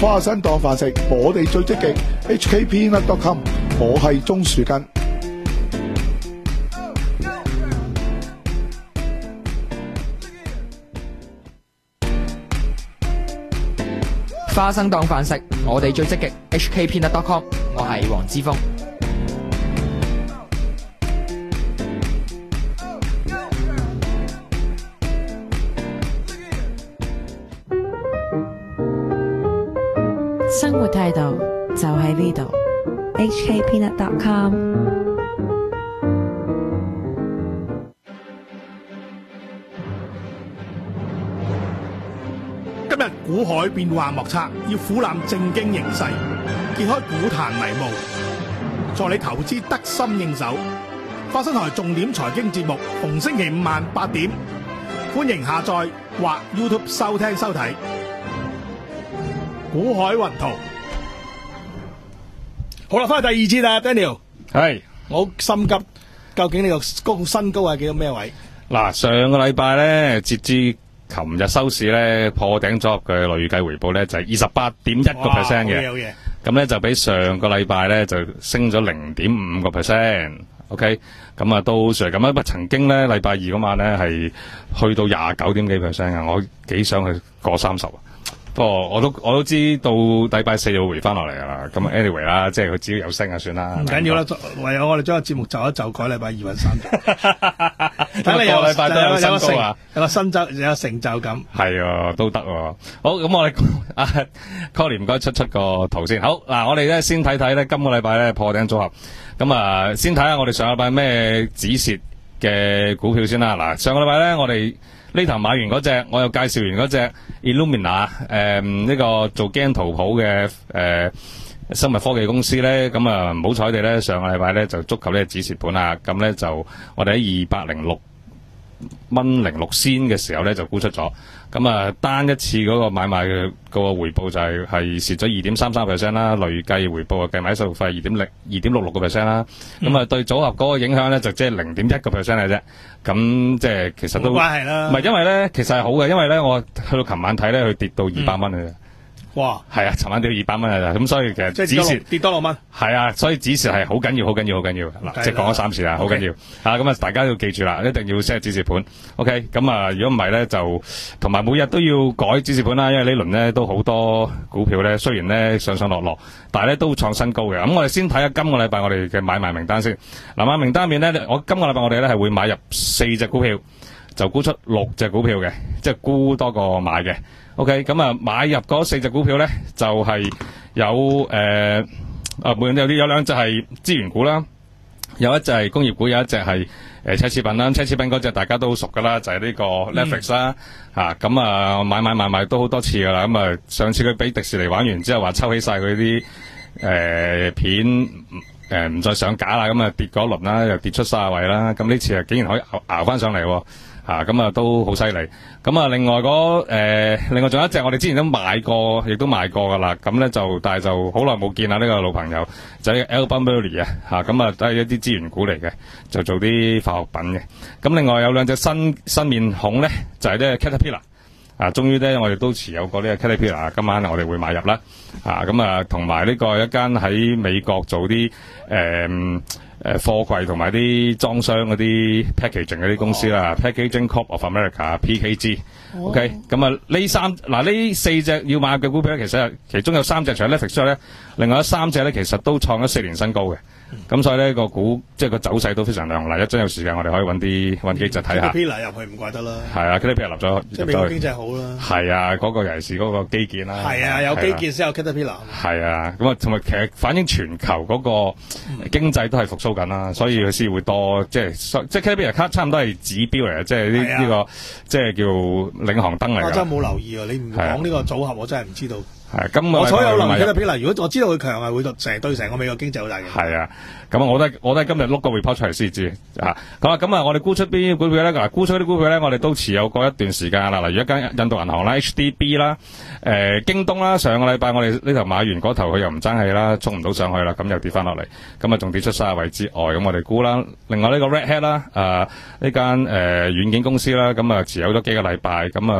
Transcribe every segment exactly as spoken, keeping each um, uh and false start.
花生當飯食，我哋最積極 H K Peanut dot com， 我係鍾樹根。 花生當飯食，我哋最積極 H K Peanut dot com， 我係黃之鋒。 生活態度就喺呢度 H K Peanut dot com。 今日股海變幻莫測，要俯瞰正經形勢，揭開股壇迷霧，助你投資得心應手。花生台重點財經節目，逢星期五晚八點，歡迎下載或 YouTube 收聽收睇。股海雲圖，好啦，翻去第二節啦 ，Daniel， 係， 我好心急，究竟呢個高新高係幾多咩位？ 嗱，上個禮拜咧，截至琴日收市咧，破頂組合嘅累計回報咧就係二十八點一個 percent 嘅，咁咧就比上個禮拜咧就升咗零點五個 percent。OK， 咁啊都算係咁啊，不過曾經咧禮拜二嗰晚咧係去到廿九點幾 percent 啊，我幾想去過三十啊。不過我都我都知道禮拜四就會回翻落嚟噶啦，咁 anyway 啦，即係佢只要有升就算啦。 唔緊要啦，唯有我哋將個節目就一就改禮拜二揾三。等你有禮拜都有新高啊，有個新就有成就感。 係啊，都得喎。好，咁我哋啊 Colin 唔該出出個圖先。好嗱，我哋咧先睇睇咧今個禮拜咧破頂組合。咁啊，先睇下我哋上個禮拜咩止蝕嘅股票先啦。嗱，上個禮拜咧我哋呢頭買完嗰隻，我又介紹完嗰隻 Illumina， 誒、呃、呢、這個做基因圖譜嘅誒生物科技公司咧，咁啊唔好彩地咧，上個禮拜咧就觸及呢個止蝕盤啦，咁咧就我哋喺二百零六蚊零六仙嘅時候咧就沽出咗，咁啊單一次嗰個買賣嘅個回報就係係蝕咗二點三三 percent 啦，累計回報啊計埋手續費二點零二點六六個 percent 啦，咁啊對組合嗰個影響咧就即係零點一個 percent 嘅啫，咁即係其實都唔關係啦， 唔係因為咧其實係好嘅，因為咧我去到琴晚睇咧佢跌到二百蚊嘅啫。 哇， 係啊，尋晚跌到二百蚊啊，咁所以其實止蝕跌多六蚊， 係啊，所以止蝕係好緊要，好緊要，好緊要嗱，即係講咗三次啦，好緊要啊，咁啊，大家要記住啦，一定要 set 止蝕盤 ，OK， 咁啊，如果唔係咧，就同埋每日都要改止蝕盤啦，因為呢輪咧都好多股票咧，雖然咧上上落落，但係咧都創新高嘅。咁我哋先睇下今個禮拜我哋嘅買賣名單先。嗱，買名單面咧，我今個禮拜我哋咧係會買入四隻股票，就沽出六隻股票嘅，即係沽多過買嘅。OK， 咁啊，買入嗰四隻股票咧，就係、是、有誒啊，每有啲有兩隻係資源股啦，有一隻係工業股，有一隻係誒奢侈品啦。奢侈品嗰隻大家都好熟噶啦，就係、是、呢個 Netflix 啦，吓咁啊買買買買都好多次噶啦。咁啊，上次佢俾迪士尼玩完之後，話抽起晒佢啲誒片誒唔、呃、再上架啦，咁啊跌嗰輪啦，又跌出卅位啦。咁呢次啊，竟然可以熬熬翻上嚟。吓咁啊，都好犀利。咁啊，另外嗰誒、呃，另外仲有一隻我哋之前都買過，亦都賣過噶啦。咁咧就，但係就好耐冇見啦。呢、這個老朋友就係 Albemarle 啊，吓咁啊，都係一啲資源股嚟嘅，就做啲化學品嘅。咁另外有兩隻新新面孔咧，就係、是、呢 Caterpillar 啊，終於咧我哋都持有過呢個 Caterpillar，今晚我哋會買入啦。啊，咁啊，同埋呢個一間喺美國做啲誒。呃誒貨櫃同埋啲裝箱嗰啲 packaging 嗰啲公司啦、oh. ，Packaging Corp of America P K G，OK，、oh. 咁啊呢三嗱呢四隻要買嘅股票咧，其實其中有三隻除咗 Netflix 之外咧，另外有三隻咧其實都創咗四年新高嘅，咁、嗯、所以咧個股即係個走勢都非常亮麗。一陣有時間我哋可以揾啲揾幾隻睇下。 Caterpillar 入去唔怪得啦。係啊 Caterpillar 入咗， 即係美國經濟好啦。 係啊，嗰、那個尤其是嗰個基建啦。係啊，有基建先有 Caterpillar。係啊，咁啊同埋其實反映全球嗰個經濟都係復甦緊啦，所以佢先會多即係即係 Caterpillar 差唔多係指標嚟嘅，即係呢呢個即係叫領航燈嚟嘅。 我真係冇留意啊！你唔講呢個組合，我真係唔知道。 係咁， 我所有留意 Caterpillar，如果我知道佢強係會成對成個美國經濟好大嘅。 係啊，咁我都係我都係今日碌個 report 出嚟先知啊。咁啊，咁啊，我哋沽出邊啲股票咧？嗱，沽出啲股票咧，我哋都持有過一段時間啦。例如一間印度銀行啦 ，H D B 啦，誒、呃，京東啦，上個禮拜我哋呢頭買完嗰頭佢又唔爭氣啦，衝唔到上去啦，咁又跌翻落嚟，咁啊仲跌出卅位之外，咁我哋沽啦。另外呢個 Red Hat 啦，誒呢間誒軟件公司啦，咁啊持有咗幾個禮拜，咁啊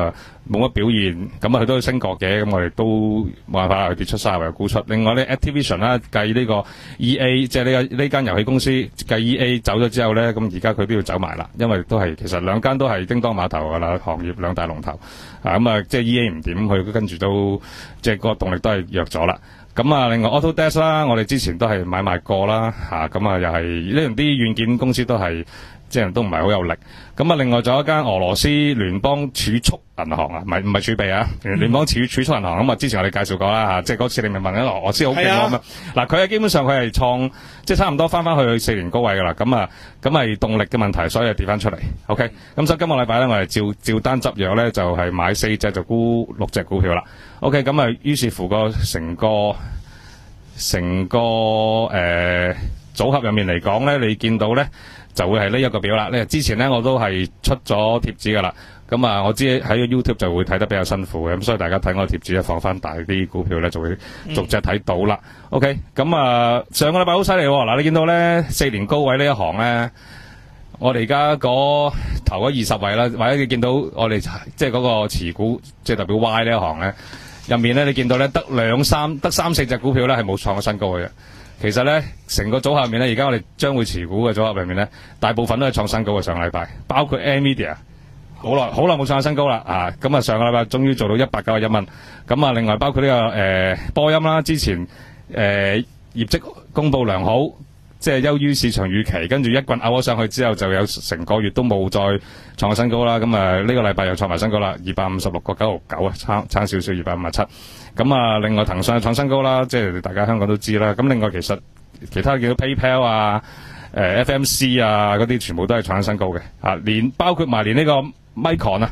冇乜表現，咁啊佢都升過嘅，咁我哋都冇辦法去跌出三十位沽出。另外咧 Activision 啦，計呢個 E A， 即係呢個呢間遊戲公司計 E A 走咗之後咧，咁而家佢都要走埋啦，因為都係其實兩間都係叮當碼頭噶啦，行業兩大龍頭啊，咁啊即係 E A 唔掂，佢跟住都即係個動力都係弱咗啦。咁啊，另外 Autodesk 啦，我哋之前都係買賣過啦，嚇咁啊又係呢樣啲軟件公司都係。即係都唔係好有力，咁啊另外仲有一間俄羅斯聯邦儲蓄銀行啊，唔係唔係儲備啊，聯邦儲儲蓄銀行咁啊，之前我哋介紹過啦嚇，即係嗰次你咪問緊俄羅斯好勁喎咁啊，嗱佢係基本上佢係創即係差唔多翻翻去四年高位噶啦，咁啊咁係動力嘅問題，所以係跌翻出嚟。OK，咁所以今個禮拜咧，我哋照照單執藥咧，就係買四隻就沽六隻股票啦。OK，咁啊於是乎個成個成個誒、呃、組合入面嚟講咧，你見到咧。就會係呢一個表啦。呢之前咧我都係出咗貼紙噶啦，咁啊我知喺 YouTube 就會睇得比較辛苦嘅，咁所以大家睇我貼紙咧放翻大啲股票咧就會逐隻睇到啦。嗯、OK，咁啊上個禮拜好犀利喎，嗱你見到咧四年高位呢一行咧，我哋而家嗰頭嗰二十位啦，或者你見到我哋即係嗰個持股即係代表 Y 呢一行咧，入面咧你見到咧得兩三得三四隻股票咧係冇創過新高嘅。其實咧，成個組合入面咧，而家我哋將會持股嘅組合入面咧，大部分都係創新高嘅。上個禮拜，包括 Nvidia， 好耐好耐冇創過新高啦啊！咁啊，上個禮拜終於做到一百九十一蚊。咁啊，另外包括呢、這個誒、呃、波音啦，之前誒、呃、業績公佈良好，即係優於市場預期，跟住一棍拗咗上去之後，就有成個月都冇再創過新高啦。咁啊，呢、這個禮拜又創埋新高啦，二百五十六個九毫九啊，差差少少二百五十七。咁啊，另外騰訊創新高啦，即係大家香港都知啦。咁另外其實其他叫做 PayPal 啊、誒、呃、F M C 啊嗰啲，全部都係創新高嘅。啊，連包括埋連呢個 Micron 啊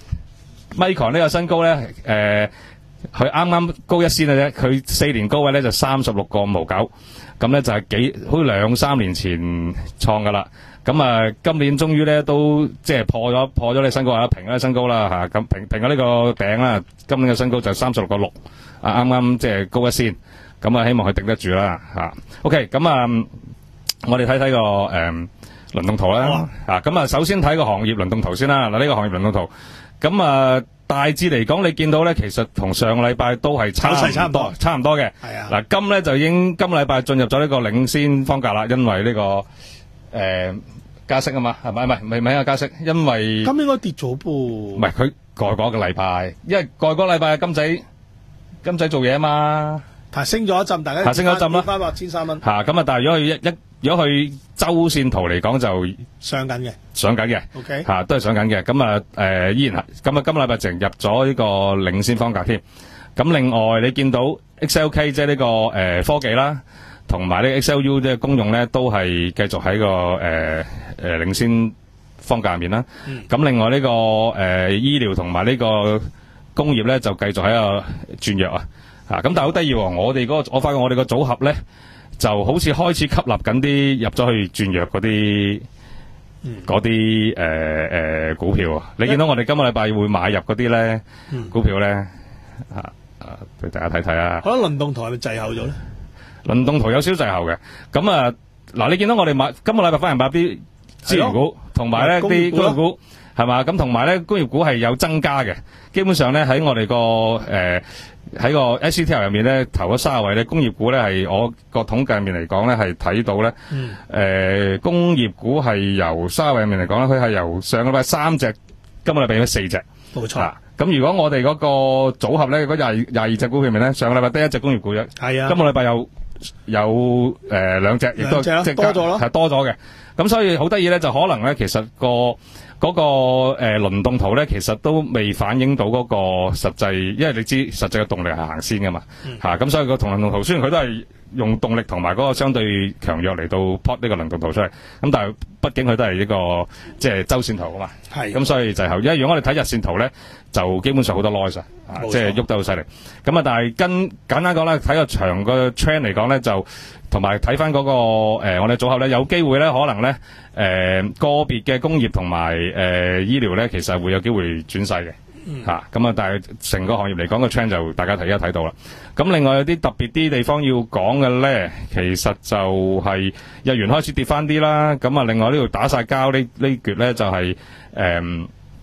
，Micron 呢個新高咧，誒佢啱啱高一仙嘅啫，佢四年高位咧就三十六個五毫九，咁咧就係幾好似兩三年前創噶啦。咁啊，今年終於咧都即係破咗破咗呢新高啦，平咗呢新高啦嚇，咁平平咗呢個頂啦。今年嘅新高就三十六個六，啊啱啱即係高一仙，咁啊希望佢頂得住啦嚇。OK，咁啊，我哋睇睇個誒輪動圖啦嚇。咁啊，首先睇個行業輪動圖先啦。嗱，呢個行業輪動圖，咁啊大致嚟講，你見到咧，其實同上個禮拜都係差唔多，差唔多嘅。係啊。嗱，今咧就已經今個禮拜進入咗呢個領先方格啦，因為呢個誒。加息啊嘛，係咪？唔係唔係唔係加息，因為咁應該跌咗噃。唔係佢過嗰個禮拜，因為過嗰個禮拜金仔金仔做嘢啊嘛， 係升咗一陣，大家係升咗一陣啦， 翻八千三蚊。 嚇咁啊！但係如果佢一一如果佢周線圖嚟講就上緊嘅， 上緊嘅 ，OK 嚇都係上緊嘅。咁啊誒依然係咁啊，今個禮拜淨入咗呢個領先方格添。咁另外你見到 X L K 即係呢個誒科技啦。同埋呢 X L U 即係公用咧，都係繼續喺個誒誒、呃呃、領先方格入面啦。咁、嗯、另外呢、這個誒、呃、醫療同埋呢個工業咧，就繼續喺度轉弱啊。嚇咁但係好得意喎，我哋嗰、那個我發覺我哋個組合咧，就好似開始吸納緊啲入咗去轉弱嗰啲嗰啲誒誒股票啊。你見到我哋今個禮拜會買入嗰啲咧股票咧嚇啊，俾大家睇睇啊。 可能輪動圖係咪滯後咗咧？ 輪動圖有少少滯後嘅，咁啊嗱，你見到我哋買今個禮拜翻嚟買啲資源股，同埋咧啲工業股係嘛，咁同埋咧工業股係有增加嘅。基本上咧喺我哋個誒喺個 S C T L 入面咧，頭嗰三十位咧工業股咧係我個統計入面嚟講咧係睇到咧，誒、嗯呃、工業股係由三十位入面嚟講咧，佢係由上個禮拜三隻，今個禮拜變咗四隻，冇錯。咁、啊、如果我哋嗰個組合咧，嗰廿廿二隻股票入面咧，上個禮拜得一隻工業股啫，係啊，今個禮拜有。有誒兩隻，亦都即係多咗咯，係多咗嘅。咁所以好得意咧，就可能咧，其實個嗰個誒輪動圖咧，其實都未反映到嗰個實際，因為你知實際嘅動力係行先噶嘛，嚇、嗯。咁、啊、所以個同輪動圖雖然佢都係用動力同埋嗰個相對強弱嚟到 plot 呢個輪動圖出嚟，咁但係畢竟佢都係一個即係周線圖啊嘛。係。咁所以就係，因為如果我哋睇日線圖咧，就基本上好多 noise 啊，即係喐得好犀利。咁啊，但係跟簡單講咧，睇個長個 trend 嚟講咧，就同埋睇翻嗰個誒、呃、我哋組合咧，有機會咧，可能咧誒、呃、個別嘅工業同埋誒醫療咧，其實會有機會轉勢嘅。吓咁啊！但係成個行業嚟講個 trend 就大家睇一睇到啦。咁另外有啲特別啲地方要講嘅咧，其實就係日元開始跌翻啲啦。咁啊，另外呢度打晒交呢呢橛咧就係誒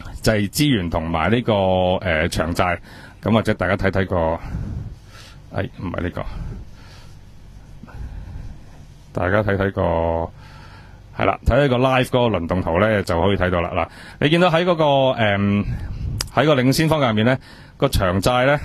就係資源同埋呢個誒、呃、長債，咁或者大家睇睇個，誒唔係呢個，大家睇睇個係啦，睇睇個 live 嗰個輪動圖咧就可以睇到啦。嗱，你見到喺嗰、那個誒喺、呃、個領先方向入面咧，個長債咧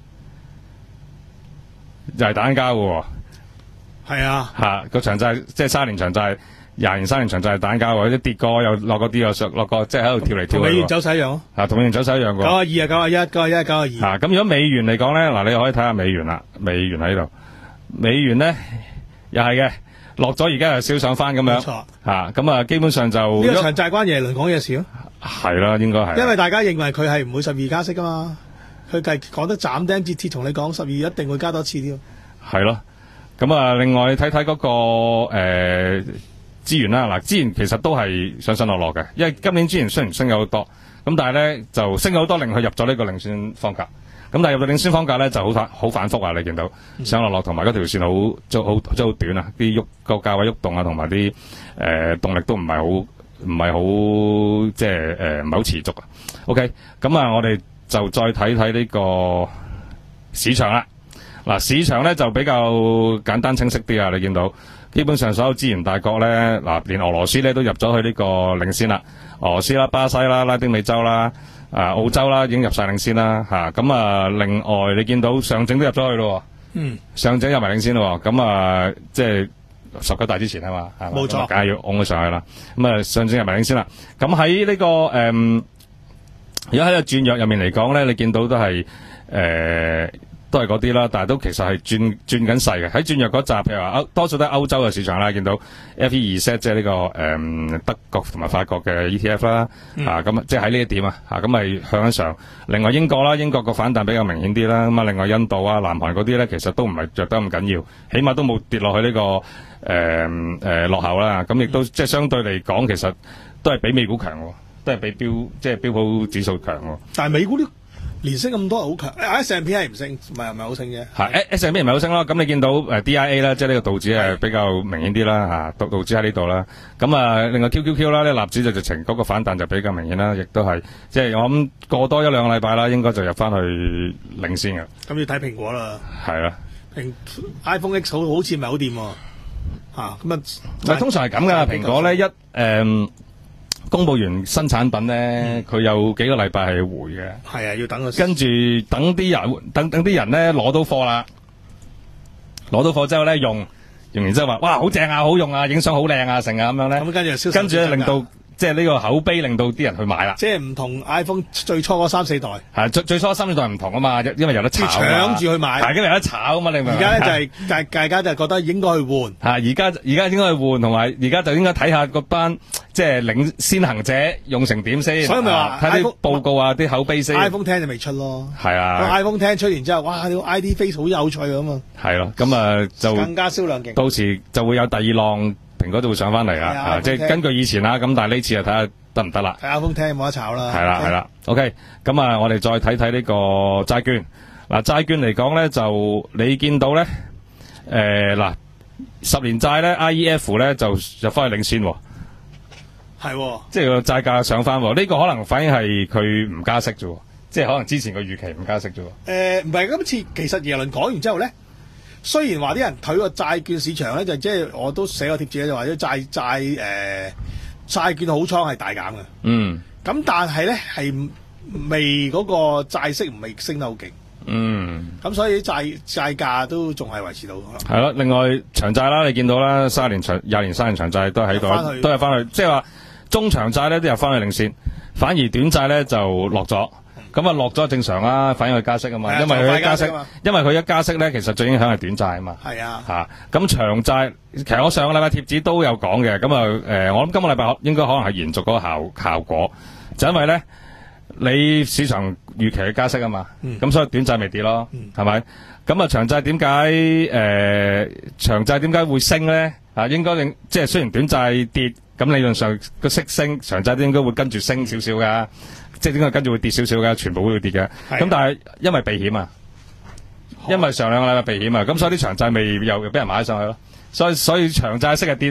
就係打緊交嘅喎。 係啊， 嚇個長債即係三年長債。廿年、三年長債係打交喎，啲跌過又落嗰啲又上落過，即係喺度跳嚟跳去。 美元走勢一樣咯。 啊，同美元走勢一樣嘅。 九啊二啊，九啊一，九啊一，九啊二。 啊，咁如果美元嚟講咧，嗱，你可以睇下美元啦，美元喺度，美元咧又係嘅，落咗而家又燒上翻咁樣。 冇錯。 嚇，咁啊，基本上就呢個長債關耶倫講嘢事咯。 係啦，應該係。 因為大家認為佢係唔會十二加息噶嘛，佢係講得斬釘截鐵同你講十二一定會加多次添。 係咯，咁啊，另外你睇睇嗰個誒資源啦，嗱，資源其實都係上上落落嘅，因為今年資源雖然升咗好多，咁但係咧就升咗好多，令佢入咗呢個領先方格。咁但係入到領先方格咧就好反好反覆啊！你見到上落落同埋嗰條線好即係好即係好短啊，啲喐個價位喐動啊，同埋啲誒動力都唔係好唔係好即係誒唔係好持續啊。OK，咁啊，我哋就再睇睇呢個市場啦。嗱，市場咧就比較簡單清晰啲啊！你見到。基本上所有資源大國咧，嗱，連俄羅斯咧都入咗去呢個領先啦。俄羅斯啦、巴西啦、拉丁美洲啦、啊澳洲啦，已經入晒領先啦嚇。咁啊，另外你見到上證都入咗去咯。嗯，上證入埋領先咯。咁啊，即係十九大之前啊嘛，係嘛？冇錯，梗係要拱佢上去啦。咁啊，上證入埋領先啦。咁喺呢個誒，而家喺個轉弱入面嚟講咧，你見到都係誒。呃都係嗰啲啦，但係都其實係轉轉緊勢嘅。喺轉弱嗰集，譬如話歐多數都係歐洲嘅市場啦，見到 F E 二 set 即係呢個誒、嗯、德國同埋法國嘅 E T F 啦，嗯、啊咁即係喺呢一點啊，啊咁咪向緊上。另外英國啦，英國個反彈比較明顯啲啦。咁啊，另外印度啊、南韓嗰啲咧，其實都唔係弱得咁緊要，起碼都冇跌落去呢、這個誒誒、呃呃、落後啦。咁亦都即係相對嚟講，其實都係比美股強喎，都係比標即係標普指數強喎。 但係美股啲連升咁多係好強 ，S and P 係唔升，唔係唔係好升啫。 係 S and P 唔係好升咯。咁你見到誒 D I A 啦，即係呢個道指係比較明顯啲啦嚇，道道指喺呢度啦。咁啊，另外 Q Q Q 啦，呢納指就直情嗰個反彈就比較明顯啦，亦都係即係我諗過多一兩個禮拜啦，應該就入翻去領先嘅。 咁要睇蘋果啦。係啦， 蘋 iPhone X 好好似唔係好掂喎。嚇咁啊！ 但係通常係咁㗎，蘋果咧一誒。嗯公佈完新產品咧，佢、嗯、有幾個禮拜係回嘅。係啊，要等佢。跟住等啲人，等等啲人咧攞到貨啦，攞到貨之後咧用，用完之後話，哇，好正啊，好用啊，影相好靚啊，成啊咁樣咧。咁跟住就銷售。跟住咧令到。即係呢個口碑令到啲人去買啦。即係唔同 iPhone 最初嗰三四代。係最最初三四代唔同啊嘛，因為有得炒啊嘛。搶住去買。係因為有得炒啊嘛，你明唔明？而家咧就係大大家就覺得應該去換。係而家而家應該去換，同埋而家就應該睇下嗰班即係領先行者用成點先。所以咪話睇啲報告啊，啲口碑先。iPhone X 就未出咯。係啊。iPhone X 出完之後，哇！你個 I D Face 好有趣啊嘛。係咯，咁啊就更加銷量勁。到時就會有第二浪。蘋果就會上翻嚟啦，啊，即係根據以前啦，咁但係呢次就睇下得唔得啦。睇 iPhone X冇得炒啦。係啦係啦 ，OK，咁啊，我哋再睇睇呢個債券。嗱，債券嚟講咧，就你見到咧，誒嗱，十年債咧 I E F 咧就入翻去領先喎。係，即係個債價上翻，呢個可能反映係佢唔加息啫，即係可能之前個預期唔加息啫。誒，唔係，今次其實耶倫講完之後咧。雖然話啲人睇個債券市場咧，就即係我都寫個貼紙就話啲債債誒債券好倉係大減嘅。嗯。咁但係咧係未嗰個債息唔係升得好勁。嗯。咁所以債債價都仲係維持到。係咯，另外長債啦，你見到啦，三年長、廿年、三年長債都喺度，都係翻去，即係話中長債咧都入翻去領先，反而短債咧就落咗。咁啊落咗正常啦，反映佢加息啊嘛，因為佢一加息，因為佢一加息咧，其實最影響係短債啊嘛。係啊，吓咁長債，其實我上個禮拜貼紙都有講嘅，咁啊誒，我諗今個禮拜應該可能係延續嗰個效效果，就因為咧你市場預期嘅加息啊嘛，咁、嗯、所以短債未跌咯，係咪、嗯？咁啊長債點解誒長債點解會升咧？啊，應該令即係雖然短債跌，咁理論上個息升，長債都應該會跟住升少少噶。即係點解跟住會跌少少嘅，全部都會跌嘅。咁但係因為避險啊，因為上兩個禮拜避險啊，咁所以啲長債未又又俾人買上去咯。所以所以長債息係跌咯，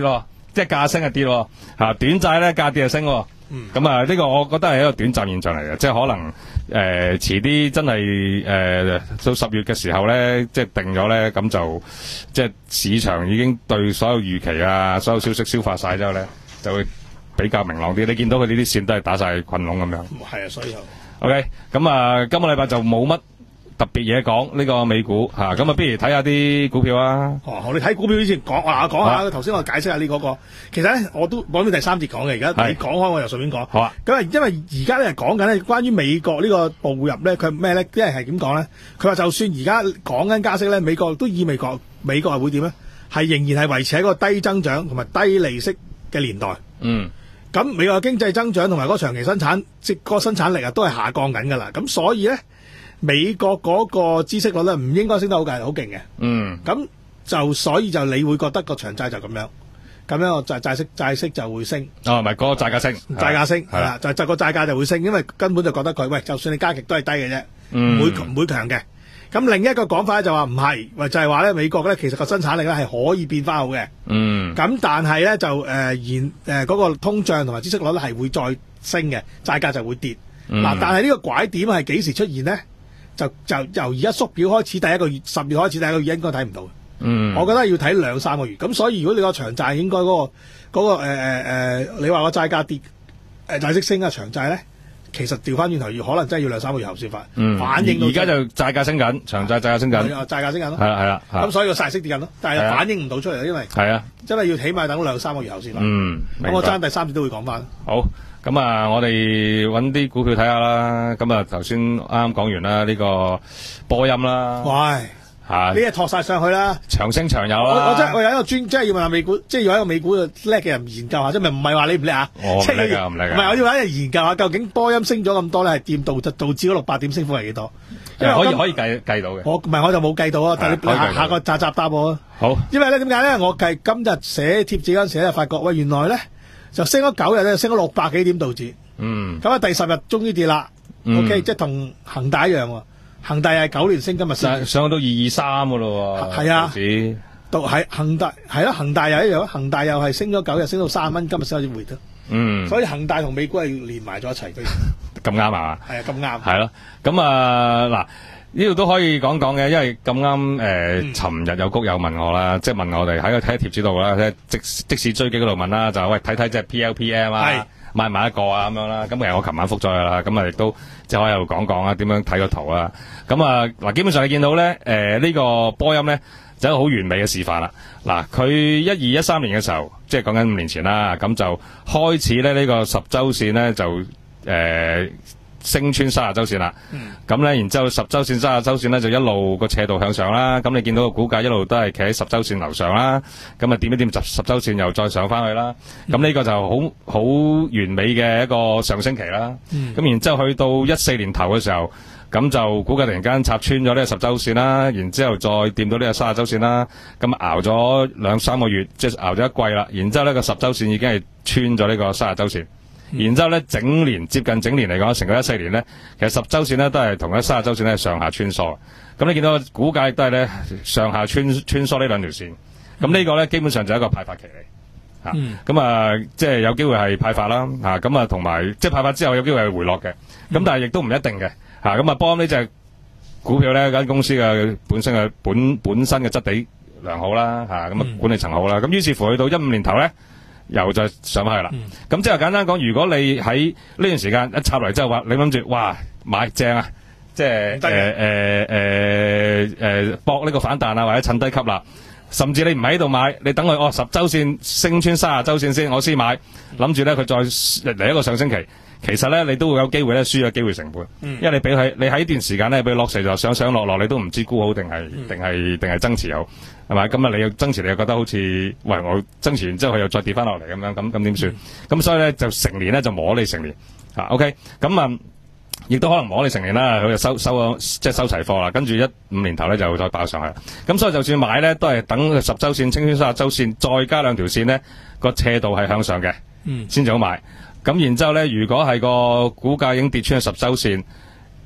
即係價升一跌喎，嚇短債咧價跌就升喎。咁啊，呢個我覺得係一個短暫現象嚟嘅，即係可能誒、呃、遲啲真係誒、呃、到十月嘅時候咧，即係定咗咧，咁就即係市場已經對所有預期啊、所有消息消化晒之後咧，就會比較明朗啲。你見到佢呢啲線都係打晒困籠咁樣。 係啊，所以 OK， 咁啊，今個禮拜就冇乜特別嘢講呢個美股嚇，咁啊，不如睇下啲股票啊。 哦，我哋睇股票之前講，我講下頭先我解釋下呢、這、嗰個。其實咧，我都講到第三節講嘅，而家你講開，我又順便講。好啊。咁啊，因為而家咧講緊咧關於美國呢個步入咧，佢咩咧？即係係點講咧？佢話就算而家講緊加息咧，美國都意味過美國係會點咧？係仍然係維持喺嗰個低增長同埋低利息嘅年代。 嗯。咁美國嘅經濟增長同埋嗰個長期生產即係個生產力啊，都係下降緊㗎啦。咁所以咧。美國嗰個孳息率咧唔應該升得好勁，好勁嘅。嗯，咁就所以就你會覺得個長債就咁樣，咁樣個債債息債息就會升。 哦，唔係嗰個債價升， 債價升係啦，就就個債價就會升，因為根本就覺得佢喂，就算你加極都係低嘅啫，唔會唔會強嘅。咁另一個講法就話唔係，喂就係話咧美國咧其實個生產力咧係可以變翻好嘅。嗯，咁但係咧就誒現誒嗰個通脹同埋孳息率咧係會再升嘅，債價就會跌。嗱，但係呢個拐點係幾時出現咧？就就由而家縮表開始，第一個月十月開始第一個月應該睇唔到。嗯，我覺得要睇兩三個月。咁所以如果你個長債應該嗰、嗰個嗰、嗰個誒誒誒，你話個債價跌，誒、呃、債息升啊，長債咧，其實調翻轉頭要可能真係要兩三個月後先發、嗯、反應到。而家就債價升緊，長債債價升緊， 債價升緊咯。 係啦係啦， 咁所以個債息跌緊咯，但係反應唔到出嚟，因為係啊，真係要起碼等兩三個月後先。嗯，咁我爭第三節都會講翻。 好。咁啊，我哋揾啲股票睇下啦。咁啊，頭先啱啱講完啦，呢個波音啦， 喂，吓呢啲托晒上去啦， 長升長有啦。 我我真係我有一個專，即係要問下美股，即係要一個美股叻嘅人研究下，即係唔係話你唔叻啊？ 我唔叻噶，唔叻噶。唔係， 我要揾人研究下，究竟波音升咗咁多咧，係掂導導致嗰六百點升幅係幾多？ 因為可以可以計計到嘅。我唔係我就冇計到啊，但係你下下個集集答我啊。好，因為咧點解咧？我計今日寫貼紙嗰陣時咧，發覺喂原來咧就升咗九日咧，升咗六百幾點導致。嗯，咁啊，第十日終於跌啦。嗯、O、okay, K， 即係同恒大一樣喎。恒大係九年升，今日升上到二二三噶咯喎。係啊， 到係恒大係咯，恒大又一樣，恒大又係升咗九日，升到三蚊，今日先開始回得。嗯，所以恒大同美股係連埋咗一齊。 咁啱啊？係啊，咁啱。 係咯，咁啊嗱，呢度都可以講講嘅，因為咁啱誒，尋、呃、日有谷友問我啦，即係問我哋喺個睇貼紙度啦，睇即即時追擊嗰度問啦，就喂睇睇隻 P L P M 啊。買埋一個啊咁樣啦，咁其實我琴晚覆咗佢啦，咁啊亦都即係可以喺度講講啊，點樣睇個圖啊，咁啊嗱，基本上你見到咧，誒、呃、呢、這個波音咧就一個好完美嘅示範啦。嗱，佢一二一三年嘅時候，即係講緊五年前啦，咁就開始咧呢、這個十周線咧就誒。呃升穿三十周線啦，咁、嗯、咧，然之後十周線、三十周線咧就一路個斜度向上啦。咁你見到個股價一路都係企喺十周線樓上啦。咁啊，點一點十十周線又再上翻去啦。咁、嗯、呢個就好好完美嘅一個上升期啦。咁、嗯、然之後去到一四年頭嘅時候，咁就股價突然間插穿咗呢個十周線啦。然之後再掂到呢個三十周線啦。咁熬咗兩三個月，即係熬咗一季啦。然之後呢個十周線已經係穿咗呢個三十周線。然之後咧，整年接近整年嚟講，成個一四年咧，其實十周線咧都係同一三十周線咧上下穿梭。咁你見到股價亦都係咧上下穿穿梭呢兩條線。咁呢個咧基本上就係一個派發期嚟。嚇、嗯，咁啊，即係有機會係派發啦。嚇，咁啊同埋即係派發之後有機會係回落嘅。咁、嗯、但係亦都唔一定嘅。嚇，咁啊幫呢隻股票咧間公司嘅本身嘅本本身嘅質地良好啦。嚇，咁啊管理層好啦。咁、嗯、於是乎去到一五年頭咧。又再上翻去啦，咁、嗯、即係簡單講，如果你喺呢段時間一插嚟之後話，你諗住哇買正啊，即係誒誒誒誒搏呢個反彈啊，或者趁低吸納，甚至你唔喺度買，你等佢哦十周線升穿三十周線先，我先買，諗住咧佢再嚟一個上升期，其實咧你都會有機會咧輸咗機會成本，嗯、因為你俾佢你喺呢段時間咧俾佢落成就上上落落，你都唔知沽好定係定係定係增持有。係咪？今日你要增持，你又覺得好似喂我增持完之後佢又再跌翻落嚟咁樣，咁咁點算？咁、嗯、所以咧就成年咧就摸你成年嚇、啊、OK。咁啊，亦都可能摸你成年啦，佢就收收咗即係收齊貨啦。跟住一五年頭咧就再爆上去。咁所以就算買咧，都係等十周線、清穿三十周線，再加兩條線咧，個斜度係向上嘅，先至好買。咁然之後咧，如果係個股價已經跌穿咗十周線，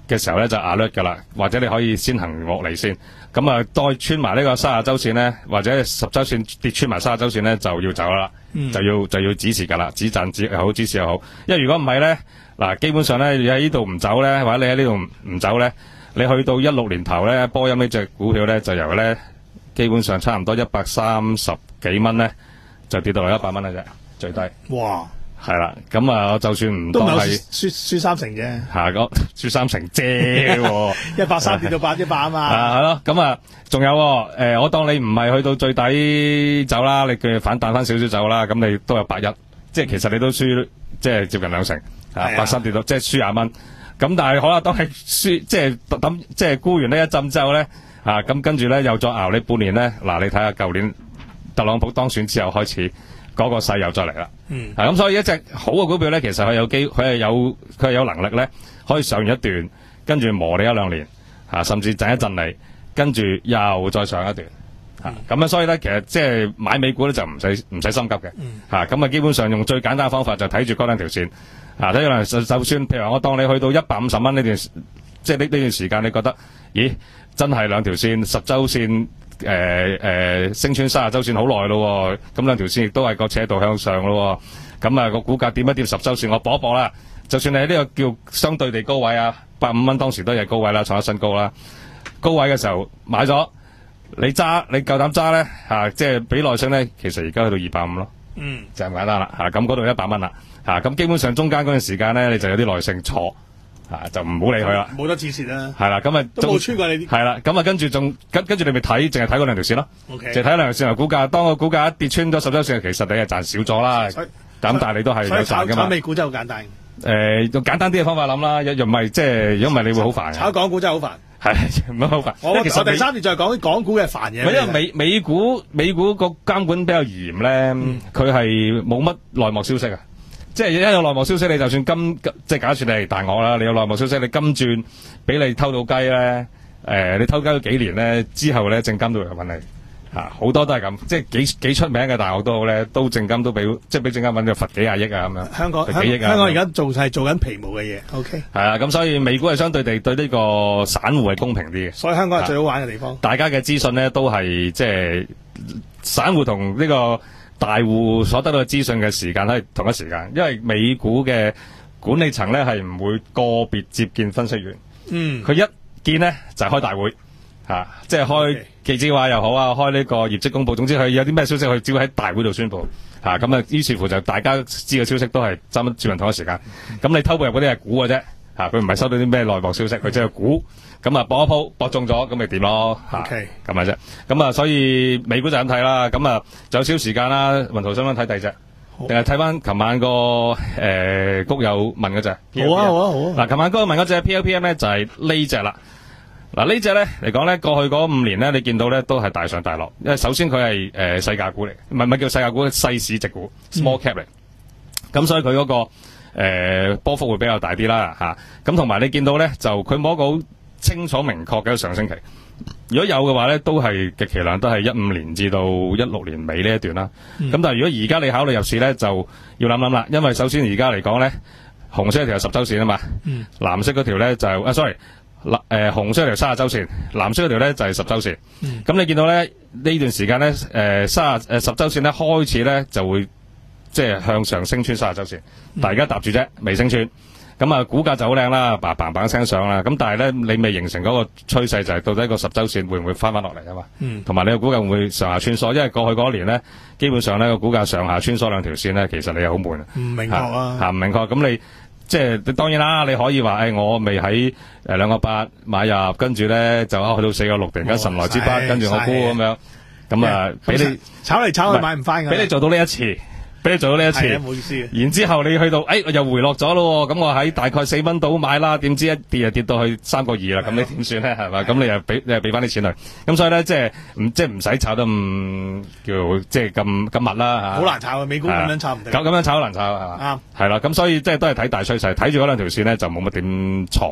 嘅時候咧就 alert 噶啦，或者你可以先行落嚟先。咁啊，再穿埋呢個三十周線咧，或者十周線跌穿埋三十周線咧，就要走啦、嗯，就要就要止蝕噶啦，止賺止又好，止蝕又好。因為如果唔係咧，嗱，基本上咧你喺呢度唔走咧，或者你喺呢度唔走咧，你去到一六年頭咧，波音呢隻股票咧就由咧基本上差唔多一百三十幾蚊咧，就跌到落一百蚊啦啫，最低。 哇！ 係啦，咁啊，就算唔當係輸輸三成啫， 係個輸三成啫， 一百三跌到八一百啊嘛， 啊係咯，咁啊，仲有誒、呃，我當你唔係去到最底走啦，你嘅反彈翻少少走啦，咁你都有八一，即係其實你都輸，即係接近兩成，啊八三跌到，即係輸廿蚊，咁但係好啦，當係輸，即係等，即係沽完呢一陣之後咧，啊咁跟住咧又再熬你半年咧，嗱、啊、你睇下舊年特朗普當選之後開始。嗰、那個勢又再嚟啦，嗯，咁、啊、所以一隻好嘅股票咧，其實佢有機，佢係有佢係有能力咧，可以上完一段，跟住磨你一兩年，啊，甚至震一震你，跟住又再上一段，嚇、嗯，咁啊，所以咧，其實即係買美股咧就唔使唔使心急嘅，嚇、嗯，咁啊，基本上用最簡單嘅方法就睇住嗰兩條線，啊，睇住就就算譬如話我當你去到一百五十蚊呢段，即係呢呢段時間，你覺得，咦，真係兩條線十週線。誒、呃、誒、呃，升穿三十周線好耐咯，咁兩條線亦都係個斜度向上咯，咁啊個股價掂一掂十周線，我搏一搏啦。就算你喺呢個叫相對地高位啊，百五蚊當時都係高位啦，創咗新高啦。高位嘅時候買咗，你揸你夠膽揸咧吓，即係俾耐性咧，其實而家去到二百五咯，嗯，就咁簡單啦吓，咁嗰度一百蚊啦吓，咁基本上中間嗰段時間咧，你就有啲耐性坐。啊，就唔好理佢啦， 冇得止蝕啦。 係啦，咁啊都冇穿過你啲。係啦，咁啊跟住仲跟跟住你咪睇，淨係睇嗰兩條線咯。O K，就睇兩條線頭股價。當個股價一跌穿咗十周線，其實你係賺少咗啦。咁但係你都係有賺噶嘛。 炒美股真係好簡單。 誒、呃，用簡單啲嘅方法諗啦，又唔係即係，如果唔係你會好煩。 炒港股真係好煩。係， 唔好好煩。 我其實我第三節再講啲港股嘅煩嘢。 因為美美股美股個監管比較嚴咧，佢係冇乜內幕消息啊。即係一有內幕消息，你就算今即係假設你係大鱷啦，你有內幕消息，你金轉俾你偷到雞咧，誒、呃，你偷雞咗幾年咧，之後咧證監都會揾你，嚇好多都係咁，即係幾幾出名嘅大鱷都好咧，都證監都俾即係俾證監揾咗罰幾廿億啊咁樣。香港幾億啊！ 香港而家做係做緊皮毛嘅嘢 ，OK。係啊，咁所以美股係相對地對呢個散戶係公平啲嘅。 所以香港係最好玩嘅地方。 大家嘅資訊咧都係即係散戶同呢個大戶所得到嘅資訊嘅時間係同一時間，因為美股嘅管理層咧係唔會個別接見分析員，嗯，佢一見咧就係開大會，吓、啊，即係開記者會又好啊，開呢個業績公佈，總之佢有啲咩消息，佢只會喺大會度宣佈，吓，咁啊，於是乎就大家知嘅消息都係差唔多接近同一時間，咁、嗯、你偷步入嗰啲係估嘅啫，吓、啊，佢唔係收到啲咩內幕消息，佢只係估。咁啊，搏一鋪，搏中咗，咁咪點咯？吓，咁咪啫。咁啊，所以美股就咁睇啦。咁啊，仲有少時間啦。雲圖想唔想睇第二隻？定係睇翻琴晚個誒谷友問嗰隻？ 好啊，好啊，好啊。 嗱，琴晚谷友問嗰隻 P L P M 咧就係呢隻啦。嗱，呢隻咧嚟講咧，過去嗰五年咧，你見到咧都係大上大落。因為首先佢係誒細價股嚟，唔係唔係叫細價股，細市值股 （small cap） 嚟。咁、嗯、所以佢嗰、那個誒、呃、波幅會比較大啲啦。吓、啊，咁同埋你見到咧，就佢冇一個好清楚明確嘅一個上升期，如果有嘅話咧，都係極其量都係一五年至到一六年尾呢一段啦。咁、嗯、但係如果而家你考慮入市咧，就要諗諗啦。因為首先而家嚟講咧，紅色嗰條係十周線啊嘛，嗯、藍色嗰條咧就啊 sorry，誒、呃、紅色嗰條三十周線，藍色嗰條咧就係十周線。咁、嗯、你見到咧呢段時間咧誒三十誒十周線咧開始咧就會即係向上升穿三十周線，大家搭住啫，未升穿。咁啊，股價就好靚啦，嘭嘭嘭聲上啦。咁但係咧，你未形成嗰個趨勢，就係到底個十周線會唔會翻翻落嚟啊嘛？嗯。同埋你個股價會唔會上下穿梭？因為過去嗰一年咧，基本上咧個股價上下穿梭兩條線咧，其實你又好悶啊。唔明確啊。嚇唔明確。咁你即係當然啦，你可以話誒、哎，我未喺誒兩個八買入，跟住咧就啊去到四個六，突然間神來之筆，跟住我沽咁樣。咁啊，俾你炒嚟炒去買唔翻㗎。 俾你做到呢一次。俾你做到呢一次， 係啊，冇意思。 然之後你去到，誒，又回落咗咯，咁我喺大概四蚊度買啦，點知一跌就跌到去三個二啦，咁你點算咧？係咪？咁你又俾你又俾翻啲錢佢，咁所以咧，即係唔即係唔使炒得咁叫即係咁咁密啦嚇。好難炒啊，美股咁樣炒唔定。咁咁樣炒好難炒係嘛？啱。係啦，咁所以即係都係睇大趨勢，睇住嗰兩條線咧就冇乜點錯噶啦。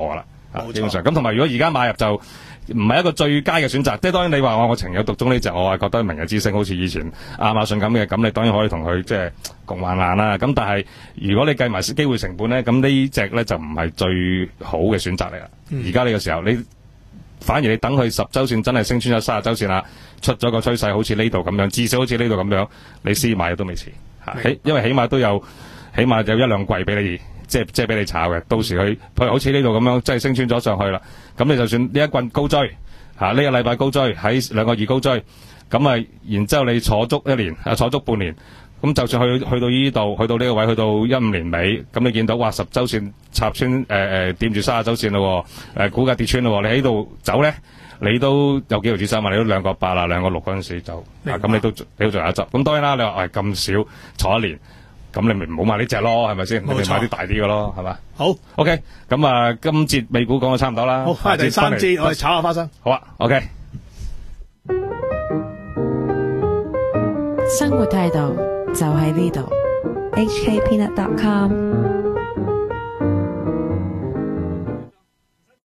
啊冇錯基本上咁同埋如果而家買入就唔係一個最佳嘅選擇，即係當然你話我我情有獨鍾呢隻，我係覺得明日之星好似以前亞馬遜咁嘅，咁你當然可以同佢即係共患難啦。咁但係如果你計埋機會成本咧，咁呢隻咧就唔係最好嘅選擇嚟啦。而家呢個時候你反而你等佢十周線真係升穿咗三十周線啦，出咗個趨勢好似呢度咁樣，至少好似呢度咁樣，你先買都未遲嚇。起因為起碼都有起碼有一兩季俾你。即係即係俾你炒嘅，到時佢譬如好似呢度咁樣，即係升穿咗上去啦。咁你就算呢一棍高追嚇，呢、這個禮拜高追喺兩個二高追，咁啊，然之後你坐足一年啊，坐足半年，咁就算去去到呢度，去到呢個位，去到一五年尾，咁你見到哇十週線插穿誒誒掂住三十週線咯，誒、呃、股價跌穿咯，你喺度走咧，你都有幾毫子收嘛？你都兩個八啦，兩個六嗰陣時就啊，咁你都你都仲有一執。咁當然啦，你話係咁少坐一年。咁你咪唔好買呢隻咯，係咪先？你咪買啲大啲嘅咯，係嘛？ 好 ，OK。咁啊，今節美股講到差唔多啦。 好，翻嚟第三節，我哋炒下花生。 好啊 ，OK。 生活態度就喺呢度，H K Peanut dot com。